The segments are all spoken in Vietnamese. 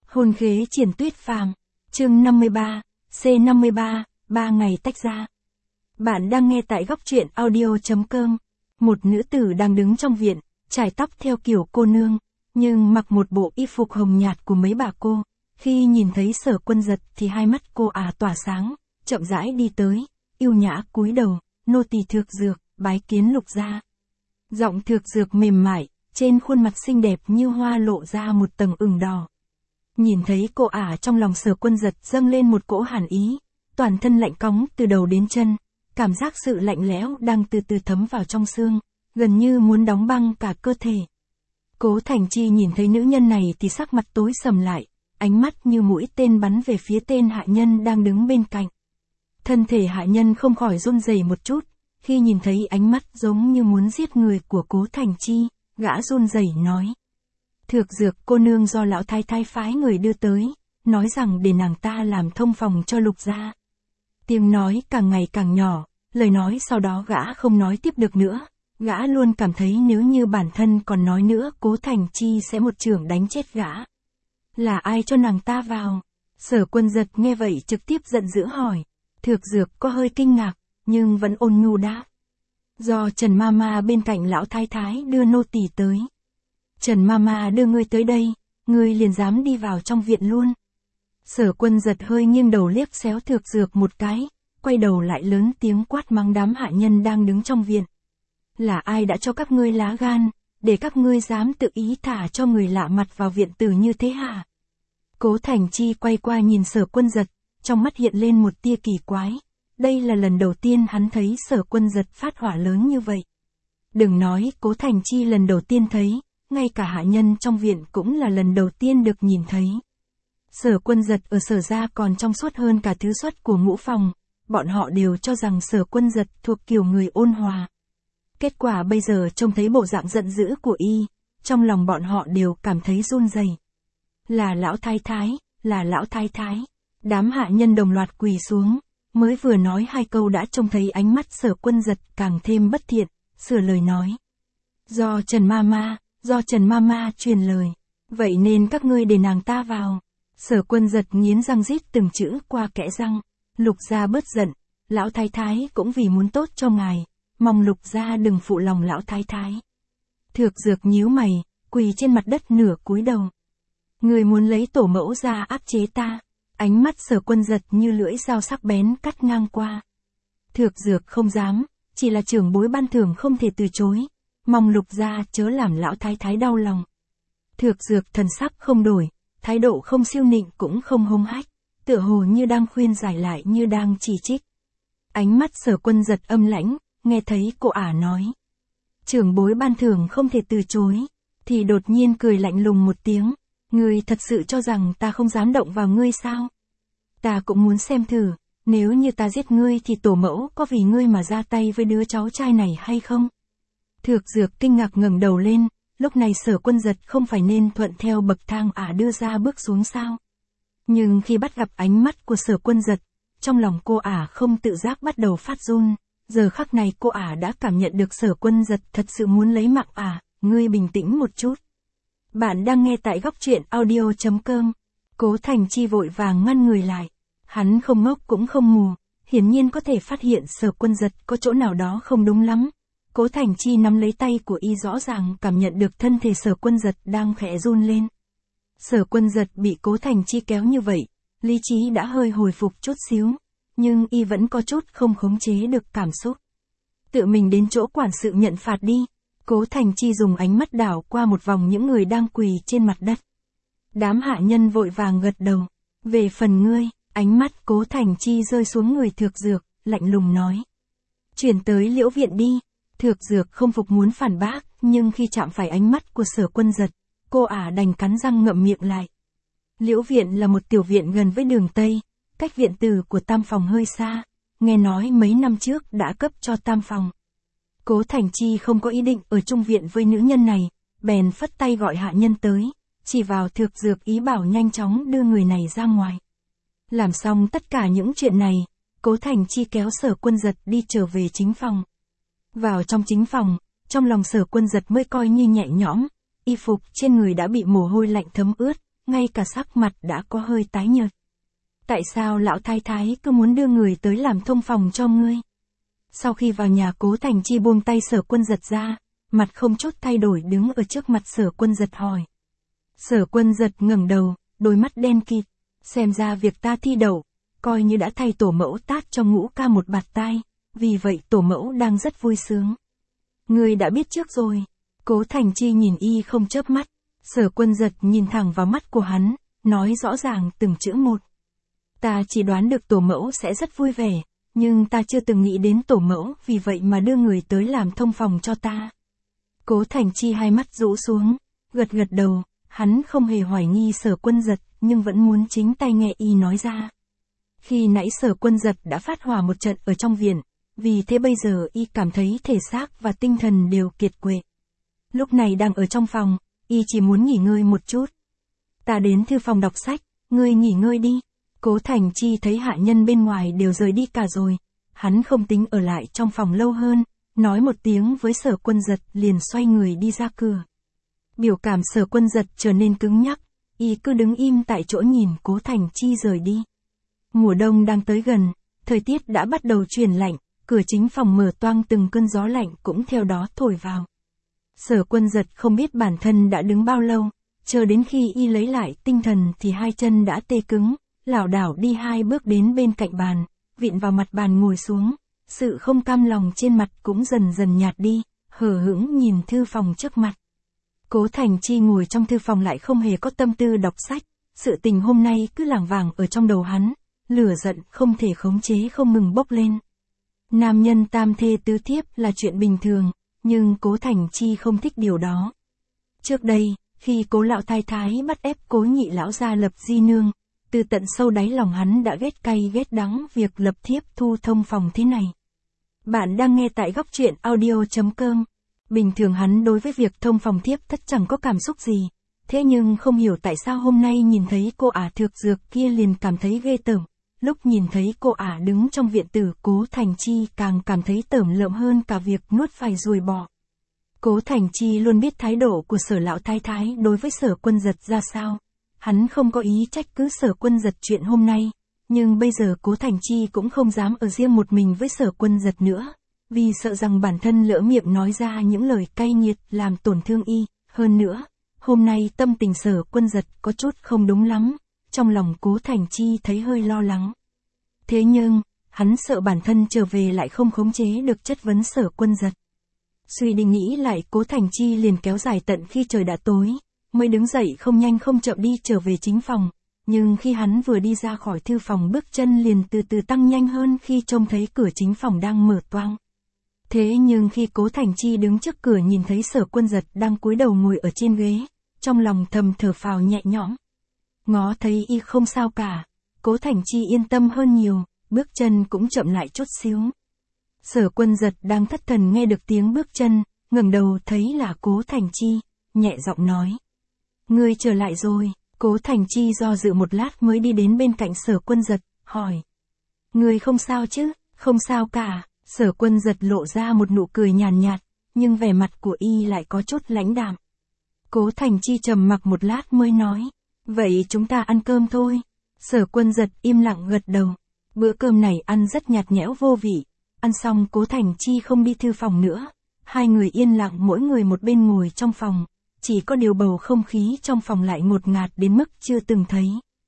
Hồn khế triển tuyết phàm, chương 53, C53, 3 ngày tách ra. Bạn đang nghe tại góc truyện audio.com. Một nữ tử đang đứng trong viện, trải tóc theo kiểu cô nương, nhưng mặc một bộ y phục hồng nhạt của mấy bà cô. Khi nhìn thấy Sở Quân Giật thì hai mắt cô tỏa sáng, chậm rãi đi tới, yêu nhã cúi đầu, nô tỳ Thược Dược, bái kiến Lục gia. Giọng Thược Dược mềm mại, trên khuôn mặt xinh đẹp như hoa lộ ra một tầng ửng đỏ. Nhìn thấy cô trong lòng Sở Quân Giật dâng lên một cỗ hàn ý, toàn thân lạnh cóng từ đầu đến chân, cảm giác sự lạnh lẽo đang từ từ thấm vào trong xương, gần như muốn đóng băng cả cơ thể. Cố Thành Chi nhìn thấy nữ nhân này thì sắc mặt tối sầm lại, ánh mắt như mũi tên bắn về phía tên hạ nhân đang đứng bên cạnh. Thân thể hạ nhân không khỏi run rẩy một chút, khi nhìn thấy ánh mắt giống như muốn giết người của Cố Thành Chi, gã run rẩy nói. Thược Dược cô nương do lão thái thái phái người đưa tới, nói rằng để nàng ta làm thông phòng cho Lục gia. Tiếng nói càng ngày càng nhỏ, lời nói sau đó gã không nói tiếp được nữa, gã luôn cảm thấy nếu như bản thân còn nói nữa Cố Thành Chi sẽ một chưởng đánh chết gã. Là ai cho nàng ta vào? Sở Quân Giật nghe vậy trực tiếp giận dữ hỏi. Thược Dược có hơi kinh ngạc, nhưng vẫn ôn nhu đáp. Do Trần Mama bên cạnh lão thái thái đưa nô tỳ tới. Trần Mama đưa ngươi tới đây, ngươi liền dám đi vào trong viện luôn. Sở Quân Giật hơi nghiêng đầu liếc xéo Thược Dược một cái, quay đầu lại lớn tiếng quát mắng đám hạ nhân đang đứng trong viện. Là ai đã cho các ngươi lá gan, để các ngươi dám tự ý thả cho người lạ mặt vào viện tử như thế hả? Cố Thành Chi quay qua nhìn Sở Quân Giật, trong mắt hiện lên một tia kỳ quái. Đây là lần đầu tiên hắn thấy Sở Quân Giật phát hỏa lớn như vậy. Đừng nói Cố Thành Chi lần đầu tiên thấy, ngay cả hạ nhân trong viện cũng là lần đầu tiên được nhìn thấy. Sở Quân Giật ở Sở gia còn trong suốt hơn cả thứ xuất của ngũ phòng, bọn họ đều cho rằng Sở Quân Giật thuộc kiểu người ôn hòa. Kết quả bây giờ trông thấy bộ dạng giận dữ của y, trong lòng bọn họ đều cảm thấy run rẩy. Là lão thái thái, là lão thái thái. Đám hạ nhân đồng loạt quỳ xuống, mới vừa nói hai câu đã trông thấy ánh mắt Sở Quân Giật càng thêm bất thiện, sửa lời nói. Do Trần Mama truyền lời, vậy nên các ngươi để nàng ta vào. Sở Quân Giật nghiến răng rít từng chữ qua kẽ răng. Lục gia bớt giận, lão thái thái cũng vì muốn tốt cho ngài, mong Lục gia đừng phụ lòng lão thái thái. Thược Dược nhíu mày, quỳ trên mặt đất nửa cúi đầu. Người muốn lấy tổ mẫu ra áp chế ta. Ánh mắt Sở Quân Giật như lưỡi dao sắc bén cắt ngang qua. Thược Dược không dám, chỉ là trưởng bối ban thưởng không thể từ chối, mong Lục gia chớ làm lão thái thái đau lòng. Thược Dược thần sắc không đổi, thái độ không siêu nịnh cũng không hung hách, tựa hồ như đang khuyên giải lại như đang chỉ trích. Ánh mắt Sở Quân Giật âm lãnh, nghe thấy cô nói. Trưởng bối ban thưởng không thể từ chối, thì đột nhiên cười lạnh lùng một tiếng. Ngươi thật sự cho rằng ta không dám động vào ngươi sao? Ta cũng muốn xem thử, nếu như ta giết ngươi thì tổ mẫu có vì ngươi mà ra tay với đứa cháu trai này hay không? Thược Dược kinh ngạc ngẩng đầu lên, lúc này Sở Quân Giật không phải nên thuận theo bậc thang đưa ra bước xuống sao? Nhưng khi bắt gặp ánh mắt của Sở Quân Giật, trong lòng cô không tự giác bắt đầu phát run, giờ khắc này cô đã cảm nhận được Sở Quân Giật thật sự muốn lấy mạng ngươi bình tĩnh một chút. Bạn đang nghe tại góc truyện audio.com. Cố Thành Chi vội vàng ngăn người lại. Hắn không ngốc cũng không mù, hiển nhiên có thể phát hiện Sở Quân Giật có chỗ nào đó không đúng lắm. Cố Thành Chi nắm lấy tay của y rõ ràng cảm nhận được thân thể Sở Quân Giật đang khẽ run lên. Sở Quân Giật bị Cố Thành Chi kéo như vậy, lý trí đã hơi hồi phục chút xíu, nhưng y vẫn có chút không khống chế được cảm xúc. Tự mình đến chỗ quản sự nhận phạt đi. Cố Thành Chi dùng ánh mắt đảo qua một vòng những người đang quỳ trên mặt đất. Đám hạ nhân vội vàng gật đầu. Về phần ngươi, ánh mắt Cố Thành Chi rơi xuống người Thược Dược, lạnh lùng nói. Chuyển tới Liễu viện đi. Thược Dược không phục muốn phản bác, nhưng khi chạm phải ánh mắt của Sở Quân Giật, cô đành cắn răng ngậm miệng lại. Liễu viện là một tiểu viện gần với đường Tây, cách viện tử của Tam phòng hơi xa, nghe nói mấy năm trước đã cấp cho Tam phòng. Cố Thành Chi không có ý định ở chung viện với nữ nhân này, bèn phất tay gọi hạ nhân tới, chỉ vào Thược Dược ý bảo nhanh chóng đưa người này ra ngoài. Làm xong tất cả những chuyện này, Cố Thành Chi kéo Sở Quân Giật đi trở về chính phòng. Vào trong chính phòng, trong lòng Sở Quân Giật mới coi như nhẹ nhõm, y phục trên người đã bị mồ hôi lạnh thấm ướt, ngay cả sắc mặt đã có hơi tái nhợt. Tại sao lão thái thái cứ muốn đưa người tới làm thông phòng cho ngươi? Sau khi vào nhà, Cố Thành Chi buông tay Sở Quân Giật ra, mặt không chút thay đổi đứng ở trước mặt Sở Quân Giật hỏi. Sở Quân Giật ngẩng đầu, đôi mắt đen kịt, xem ra việc ta thi đậu, coi như đã thay tổ mẫu tát cho Ngũ ca một bạt tai, vì vậy tổ mẫu đang rất vui sướng. Ngươi đã biết trước rồi. Cố Thành Chi nhìn y không chớp mắt, Sở Quân Giật nhìn thẳng vào mắt của hắn, nói rõ ràng từng chữ một. Ta chỉ đoán được tổ mẫu sẽ rất vui vẻ, nhưng ta chưa từng nghĩ đến tổ mẫu vì vậy mà đưa người tới làm thông phòng cho ta. Cố Thành Chi hai mắt rũ xuống, gật gật đầu, hắn không hề hoài nghi Sở Quân Giật, nhưng vẫn muốn chính tay nghe y nói ra. Khi nãy Sở Quân Giật đã phát hỏa một trận ở trong viện, vì thế bây giờ y cảm thấy thể xác và tinh thần đều kiệt quệ. Lúc này đang ở trong phòng, y chỉ muốn nghỉ ngơi một chút. Ta đến thư phòng đọc sách, ngươi nghỉ ngơi đi. Cố Thành Chi thấy hạ nhân bên ngoài đều rời đi cả rồi, hắn không tính ở lại trong phòng lâu hơn, nói một tiếng với Sở Quân Giật liền xoay người đi ra cửa. Biểu cảm Sở Quân Giật trở nên cứng nhắc, y cứ đứng im tại chỗ nhìn Cố Thành Chi rời đi. Mùa đông đang tới gần, thời tiết đã bắt đầu chuyển lạnh, cửa chính phòng mở toang, từng cơn gió lạnh cũng theo đó thổi vào. Sở Quân Giật không biết bản thân đã đứng bao lâu, chờ đến khi y lấy lại tinh thần thì hai chân đã tê cứng, lảo đảo đi hai bước đến bên cạnh bàn, vịn vào mặt bàn ngồi xuống, sự không cam lòng trên mặt cũng dần dần nhạt đi, hờ hững nhìn thư phòng trước mặt. Cố Thành Chi ngồi trong thư phòng lại không hề có tâm tư đọc sách, sự tình hôm nay cứ lảng vảng ở trong đầu hắn, lửa giận không thể khống chế không ngừng bốc lên. Nam nhân tam thê tứ thiếp là chuyện bình thường, nhưng Cố Thành Chi không thích điều đó. Trước đây, khi Cố lão thái thái bắt ép Cố nhị lão gia lập di nương, từ tận sâu đáy lòng hắn đã ghét cay ghét đắng việc lập thiếp thu thông phòng thế này. Bạn đang nghe tại góc truyện audio.com. Bình thường hắn đối với việc thông phòng thiếp thất chẳng có cảm xúc gì, thế nhưng không hiểu tại sao hôm nay nhìn thấy cô ả thược dược kia liền cảm thấy ghê tởm. Lúc nhìn thấy cô ả đứng trong viện tử, Cố Thành Chi càng cảm thấy tởm lợm hơn cả việc nuốt phải ruồi bọ. Cố Thành Chi luôn biết thái độ của Sở lão thái thái đối với Sở Quân Giật ra sao. Hắn không có ý trách cứ Sở Quân Giật chuyện hôm nay, nhưng bây giờ Cố Thành Chi cũng không dám ở riêng một mình với Sở Quân Giật nữa, vì sợ rằng bản thân lỡ miệng nói ra những lời cay nghiệt làm tổn thương y. Hơn nữa, hôm nay tâm tình Sở Quân Giật có chút không đúng lắm, trong lòng Cố Thành Chi thấy hơi lo lắng. Thế nhưng, hắn sợ bản thân trở về lại không khống chế được chất vấn Sở Quân Giật. Suy đi nghĩ lại, Cố Thành Chi liền kéo dài tận khi trời đã tối, mới đứng dậy không nhanh không chậm đi trở về chính phòng, nhưng khi hắn vừa đi ra khỏi thư phòng, bước chân liền từ từ tăng nhanh hơn khi trông thấy cửa chính phòng đang mở toang. Thế nhưng khi Cố Thành Chi đứng trước cửa nhìn thấy Sở Quân Giật đang cúi đầu ngồi ở trên ghế, trong lòng thầm thở phào nhẹ nhõm. Ngó thấy y không sao cả, Cố Thành Chi yên tâm hơn nhiều, bước chân cũng chậm lại chút xíu. Sở Quân Giật đang thất thần nghe được tiếng bước chân, ngẩng đầu thấy là Cố Thành Chi, nhẹ giọng nói. Ngươi trở lại rồi. Cố Thành Chi do dự một lát mới đi đến bên cạnh Sở Quân Giật, hỏi. Ngươi không sao chứ? Không sao cả. Sở Quân Giật lộ ra một nụ cười nhàn nhạt, nhưng vẻ mặt của y lại có chút lãnh đạm. Cố Thành Chi trầm mặc một lát mới nói. Vậy chúng ta ăn cơm thôi. Sở Quân Giật im lặng gật đầu. Bữa cơm này ăn rất nhạt nhẽo vô vị. Ăn xong Cố Thành Chi không đi thư phòng nữa. Hai người yên lặng mỗi người một bên ngồi trong phòng. Chỉ có điều bầu không khí trong phòng lại ngột ngạt đến mức chưa từng thấy.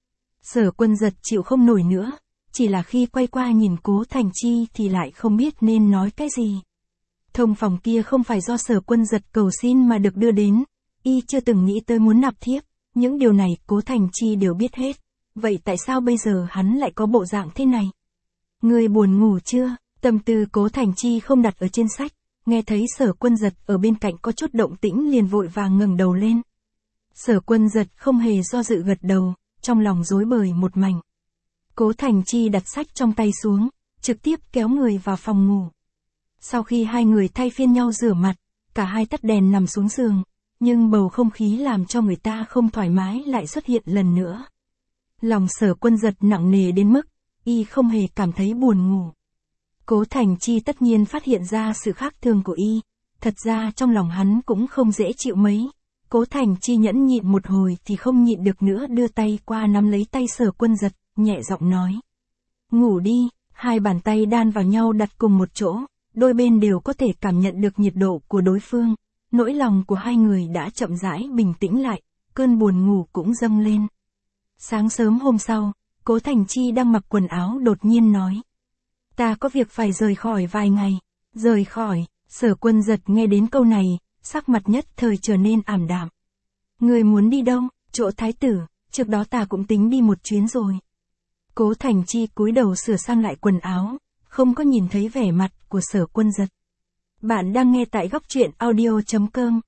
Sở Quân Giật chịu không nổi nữa. Chỉ là khi quay qua nhìn Cố Thành Chi thì lại không biết nên nói cái gì. Thông phòng kia không phải do Sở Quân Giật cầu xin mà được đưa đến. Y chưa từng nghĩ tới muốn nạp thiếp. Những điều này Cố Thành Chi đều biết hết. Vậy tại sao bây giờ hắn lại có bộ dạng thế này? Ngươi buồn ngủ chưa? Tâm tư Cố Thành Chi không đặt ở trên sách. Nghe thấy Sở Quân Giật ở bên cạnh có chút động tĩnh liền vội vàng ngẩng đầu lên. Sở Quân Giật không hề do dự gật đầu, trong lòng rối bời một mảnh. Cố Thành Chi đặt sách trong tay xuống, trực tiếp kéo người vào phòng ngủ. Sau khi hai người thay phiên nhau rửa mặt, cả hai tắt đèn nằm xuống giường, nhưng bầu không khí làm cho người ta không thoải mái lại xuất hiện lần nữa. Lòng Sở Quân Giật nặng nề đến mức, y không hề cảm thấy buồn ngủ. Cố Thành Chi tất nhiên phát hiện ra sự khác thường của y, thật ra trong lòng hắn cũng không dễ chịu mấy, Cố Thành Chi nhẫn nhịn một hồi thì không nhịn được nữa, đưa tay qua nắm lấy tay Sở Quân Giật, nhẹ giọng nói. Ngủ đi, hai bàn tay đan vào nhau đặt cùng một chỗ, đôi bên đều có thể cảm nhận được nhiệt độ của đối phương, nỗi lòng của hai người đã chậm rãi bình tĩnh lại, cơn buồn ngủ cũng dâng lên. Sáng sớm hôm sau, Cố Thành Chi đang mặc quần áo đột nhiên nói. Ta có việc phải rời khỏi vài ngày. Rời khỏi, Sở Quân Giật nghe đến câu này, sắc mặt nhất thời trở nên ảm đạm. Người muốn đi đâu? Chỗ thái tử, trước đó ta cũng tính đi một chuyến rồi. Cố Thành Chi cúi đầu sửa sang lại quần áo, không có nhìn thấy vẻ mặt của Sở Quân Giật. Bạn đang nghe tại góc truyện audio.com.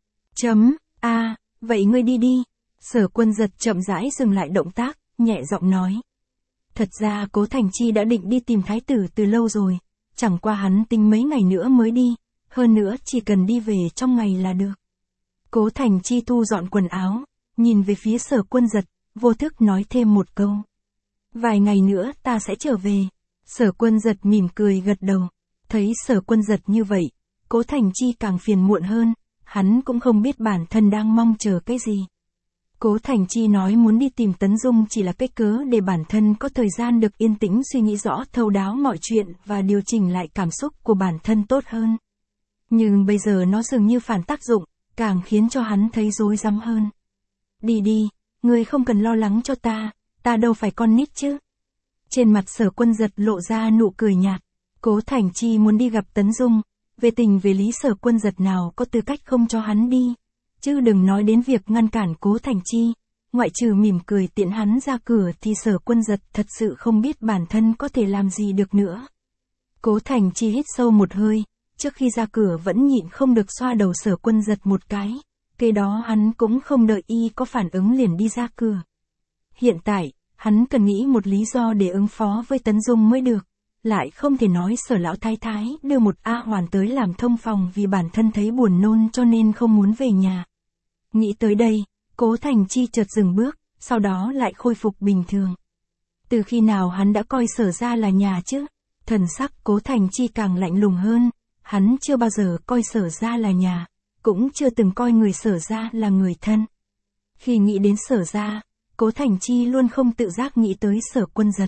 Vậy ngươi đi đi. Sở Quân Giật chậm rãi dừng lại động tác, nhẹ giọng nói. Thật ra Cố Thành Chi đã định đi tìm thái tử từ lâu rồi, chẳng qua hắn tính mấy ngày nữa mới đi, hơn nữa chỉ cần đi về trong ngày là được. Cố Thành Chi thu dọn quần áo, nhìn về phía Sở Quân Giật, vô thức nói thêm một câu. Vài ngày nữa ta sẽ trở về. Sở Quân Giật mỉm cười gật đầu. Thấy Sở Quân Giật như vậy, Cố Thành Chi càng phiền muộn hơn, hắn cũng không biết bản thân đang mong chờ cái gì. Cố Thành Chi nói muốn đi tìm Tấn Dung chỉ là cái cớ để bản thân có thời gian được yên tĩnh suy nghĩ rõ thấu đáo mọi chuyện và điều chỉnh lại cảm xúc của bản thân tốt hơn. Nhưng bây giờ nó dường như phản tác dụng, càng khiến cho hắn thấy rối rắm hơn. Đi đi, ngươi không cần lo lắng cho ta đâu phải con nít chứ. Trên mặt Sở Quân Giật lộ ra nụ cười nhạt. Cố Thành Chi muốn đi gặp Tấn Dung, về tình về lý Sở Quân Giật nào có tư cách không cho hắn đi. Chứ đừng nói đến việc ngăn cản Cố Thành Chi, ngoại trừ mỉm cười tiễn hắn ra cửa thì Sở Quân Giật thật sự không biết bản thân có thể làm gì được nữa. Cố Thành Chi hít sâu một hơi, trước khi ra cửa vẫn nhịn không được xoa đầu Sở Quân Giật một cái, kế đó hắn cũng không đợi y có phản ứng liền đi ra cửa. Hiện tại, hắn cần nghĩ một lý do để ứng phó với Tấn Dung mới được, lại không thể nói Sở lão thái thái đưa một A Hoàn tới làm thông phòng vì bản thân thấy buồn nôn cho nên không muốn về nhà. Nghĩ tới đây, Cố Thành Chi chợt dừng bước, sau đó lại khôi phục bình thường. Từ khi nào hắn đã coi Sở gia là nhà chứ? Thần sắc Cố Thành Chi càng lạnh lùng hơn, hắn chưa bao giờ coi Sở gia là nhà, cũng chưa từng coi người Sở gia là người thân. Khi nghĩ đến Sở gia, Cố Thành Chi luôn không tự giác nghĩ tới Sở Quân Giật.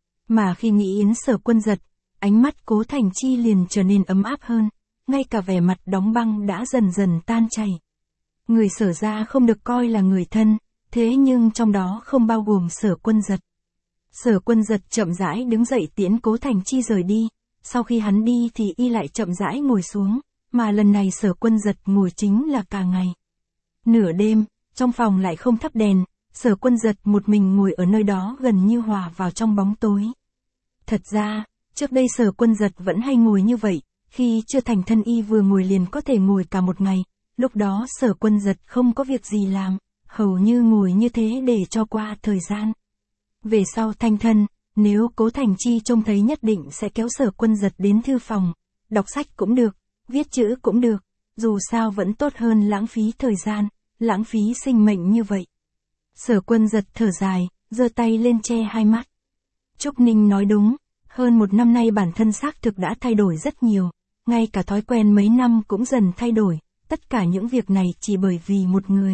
Mà khi nghĩ đến Sở Quân Giật, ánh mắt Cố Thành Chi liền trở nên ấm áp hơn, ngay cả vẻ mặt đóng băng đã dần dần tan chảy. Người Sở gia không được coi là người thân, thế nhưng trong đó không bao gồm Sở Quân Giật. Sở Quân Giật chậm rãi đứng dậy tiễn Cố Thành Chi rời đi, sau khi hắn đi thì y lại chậm rãi ngồi xuống, mà lần này Sở Quân Giật ngồi chính là cả ngày. Nửa đêm, trong phòng lại không thắp đèn, Sở Quân Giật một mình ngồi ở nơi đó gần như hòa vào trong bóng tối. Thật ra, trước đây Sở Quân Giật vẫn hay ngồi như vậy, khi chưa thành thân y vừa ngồi liền có thể ngồi cả một ngày, lúc đó Sở Quân Giật không có việc gì làm, hầu như ngồi như thế để cho qua thời gian. Về sau thành thân, nếu Cố Thành Chi trông thấy nhất định sẽ kéo Sở Quân Giật đến thư phòng, đọc sách cũng được, viết chữ cũng được, dù sao vẫn tốt hơn lãng phí thời gian, lãng phí sinh mệnh như vậy. Sở Quân Giật thở dài, giơ tay lên che hai mắt. Trúc Ninh nói đúng, hơn một năm nay bản thân xác thực đã thay đổi rất nhiều, ngay cả thói quen mấy năm cũng dần thay đổi, tất cả những việc này chỉ bởi vì một người.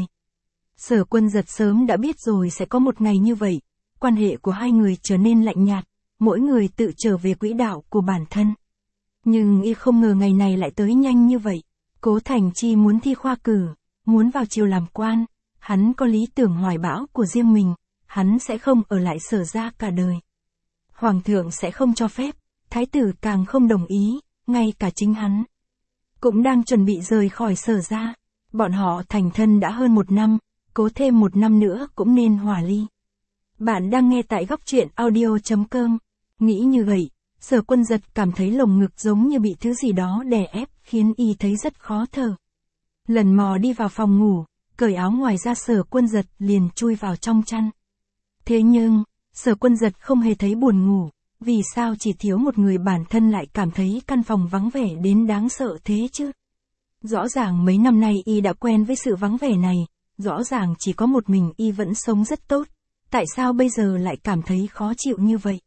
Sở Quân Giật sớm đã biết rồi sẽ có một ngày như vậy, quan hệ của hai người trở nên lạnh nhạt, mỗi người tự trở về quỹ đạo của bản thân. Nhưng y không ngờ ngày này lại tới nhanh như vậy. Cố Thành Chi muốn thi khoa cử, muốn vào triều làm quan, hắn có lý tưởng hoài bão của riêng mình, hắn sẽ không ở lại Sở gia cả đời. Hoàng thượng sẽ không cho phép, thái tử càng không đồng ý, ngay cả chính hắn cũng đang chuẩn bị rời khỏi Sở gia. Bọn họ thành thân đã hơn một năm, cố thêm một năm nữa cũng nên hòa ly. Bạn đang nghe tại góc truyện audio.com. Nghĩ như vậy, Sở Quân Giật cảm thấy lồng ngực giống như bị thứ gì đó đè ép, khiến y thấy rất khó thở. Lần mò đi vào phòng ngủ, cởi áo ngoài ra Sở Quân Giật liền chui vào trong chăn. Thế nhưng, Sở Quân Giật không hề thấy buồn ngủ, vì sao chỉ thiếu một người bản thân lại cảm thấy căn phòng vắng vẻ đến đáng sợ thế chứ? Rõ ràng mấy năm nay y đã quen với sự vắng vẻ này, rõ ràng chỉ có một mình y vẫn sống rất tốt, tại sao bây giờ lại cảm thấy khó chịu như vậy?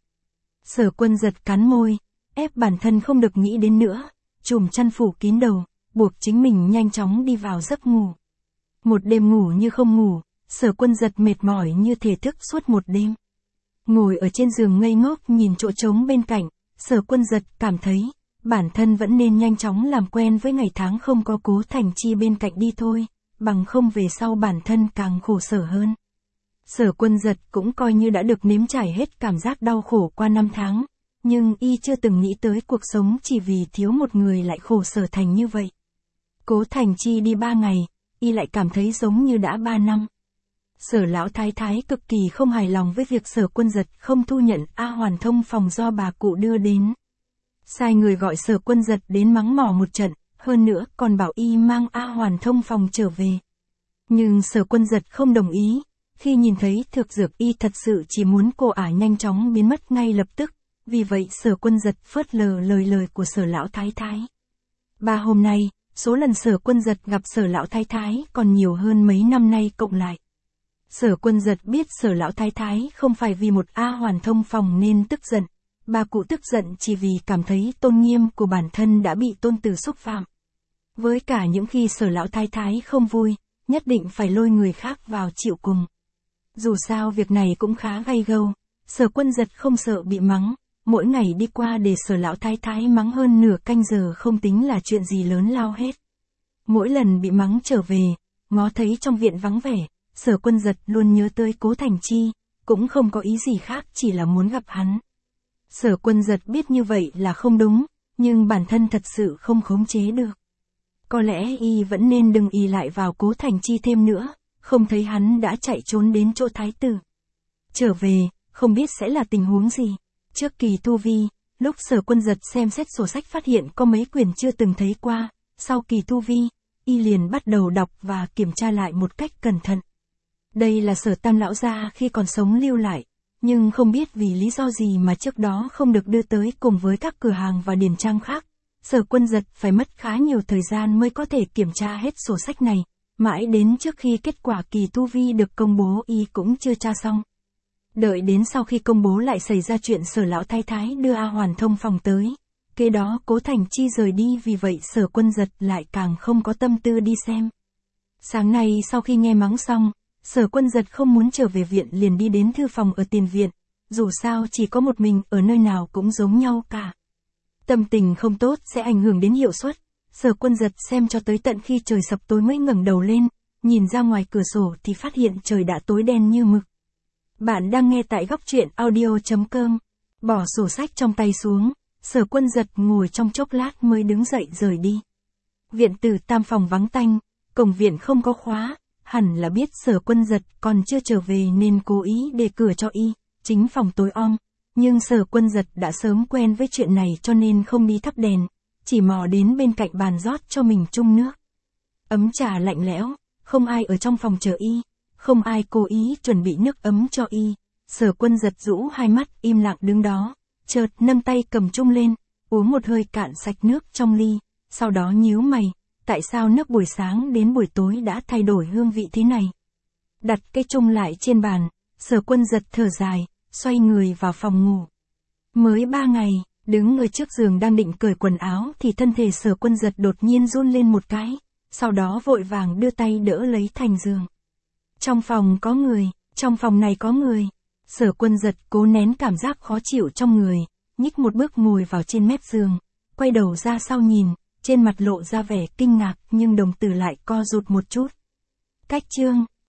Sở Quân Giật cắn môi, ép bản thân không được nghĩ đến nữa, chùm chăn phủ kín đầu, buộc chính mình nhanh chóng đi vào giấc ngủ. Một đêm ngủ như không ngủ, Sở Quân Giật mệt mỏi như thể thức suốt một đêm. Ngồi ở trên giường ngây ngốc nhìn chỗ trống bên cạnh, Sở Quân Giật cảm thấy, bản thân vẫn nên nhanh chóng làm quen với ngày tháng không có Cố Thành Chi bên cạnh đi thôi, bằng không về sau bản thân càng khổ sở hơn. Sở Quân Giật cũng coi như đã được nếm trải hết cảm giác đau khổ qua 5 tháng, nhưng y chưa từng nghĩ tới cuộc sống chỉ vì thiếu một người lại khổ sở thành như vậy. Cố Thành Chi đi 3 ngày, y lại cảm thấy giống như đã 3 năm. Sở lão thái thái cực kỳ không hài lòng với việc Sở Quân Giật không thu nhận A Hoàn thông phòng do bà cụ đưa đến. Sai người gọi Sở Quân Giật đến mắng mỏ một trận, hơn nữa còn bảo y mang A Hoàn thông phòng trở về. Nhưng Sở Quân Giật không đồng ý, khi nhìn thấy thực dược y thật sự chỉ muốn cô ả nhanh chóng biến mất ngay lập tức, vì vậy Sở Quân Giật phớt lờ lời của Sở lão thái thái. 3 hôm nay, số lần Sở Quân Giật gặp Sở lão thái thái còn nhiều hơn mấy năm nay cộng lại. Sở Quân Giật biết Sở lão thái thái không phải vì một A Hoàn thông phòng nên tức giận, bà cụ tức giận chỉ vì cảm thấy tôn nghiêm của bản thân đã bị tôn tử xúc phạm. Với cả những khi Sở lão thái thái không vui, nhất định phải lôi người khác vào chịu cùng. Dù sao việc này cũng khá gay gâu, Sở Quân Giật không sợ bị mắng, mỗi ngày đi qua để Sở lão thái thái mắng hơn nửa canh giờ không tính là chuyện gì lớn lao hết. Mỗi lần bị mắng trở về, ngó thấy trong viện vắng vẻ, Sở Quân Giật luôn nhớ tới Cố Thành Chi, cũng không có ý gì khác chỉ là muốn gặp hắn. Sở Quân Giật biết như vậy là không đúng, nhưng bản thân thật sự không khống chế được. Có lẽ y vẫn nên đừng ỷ lại vào Cố Thành Chi thêm nữa, không thấy hắn đã chạy trốn đến chỗ thái tử. Trở về, không biết sẽ là tình huống gì. Trước kỳ tu vi, lúc Sở Quân Giật xem xét sổ sách phát hiện có mấy quyển chưa từng thấy qua, sau kỳ tu vi, y liền bắt đầu đọc và kiểm tra lại một cách cẩn thận. Đây là Sở Tam lão gia khi còn sống lưu lại, nhưng không biết vì lý do gì mà trước đó không được đưa tới cùng với các cửa hàng và điển trang khác. Sở Quân Giật phải mất khá nhiều thời gian mới có thể kiểm tra hết sổ sách này, mãi đến trước khi kết quả kỳ tu vi được công bố y cũng chưa tra xong. Đợi đến sau khi công bố lại xảy ra chuyện Sở lão thái thái đưa A Hoàn thông phòng tới. Kế đó Cố Thành Chi rời đi, vì vậy Sở Quân Giật lại càng không có tâm tư đi xem. Sáng nay sau khi nghe mắng xong, Sở Quân Giật không muốn trở về viện liền đi đến thư phòng ở tiền viện, dù sao chỉ có một mình ở nơi nào cũng giống nhau cả. Tâm tình không tốt sẽ ảnh hưởng đến hiệu suất. Sở Quân Giật xem cho tới tận khi trời sập tối mới ngẩng đầu lên, nhìn ra ngoài cửa sổ thì phát hiện trời đã tối đen như mực. Bạn đang nghe tại góc truyện audio.com. Bỏ sổ sách trong tay xuống, Sở Quân Giật ngồi trong chốc lát mới đứng dậy rời đi. Viện tử tam phòng vắng tanh, cổng viện không có khóa, hẳn là biết Sở Quân Giật còn chưa trở về nên cố ý để cửa cho y, chính phòng tối om. Nhưng Sở Quân Giật đã sớm quen với chuyện này cho nên không đi thắp đèn, chỉ mò đến bên cạnh bàn rót cho mình chung nước. Ấm trà lạnh lẽo, không ai ở trong phòng chờ y, không ai cố ý chuẩn bị nước ấm cho y. Sở Quân Giật rũ hai mắt im lặng đứng đó, chợt nâng tay cầm chung lên, uống một hơi cạn sạch nước trong ly, sau đó nhíu mày, tại sao nước buổi sáng đến buổi tối đã thay đổi hương vị thế này. Đặt cái chung lại trên bàn, Sở Quân Giật thở dài, xoay người vào phòng ngủ. Mới 3 ngày, đứng ở trước giường đang định cởi quần áo thì thân thể Sở Quân Giật đột nhiên run lên một cái, sau đó vội vàng đưa tay đỡ lấy thành giường. Trong phòng có người, trong phòng này có người. Sở Quân Giật cố nén cảm giác khó chịu trong người, nhích một bước ngồi vào trên mép giường, quay đầu ra sau nhìn, trên mặt lộ ra vẻ kinh ngạc nhưng đồng tử lại co rụt một chút. Cách chương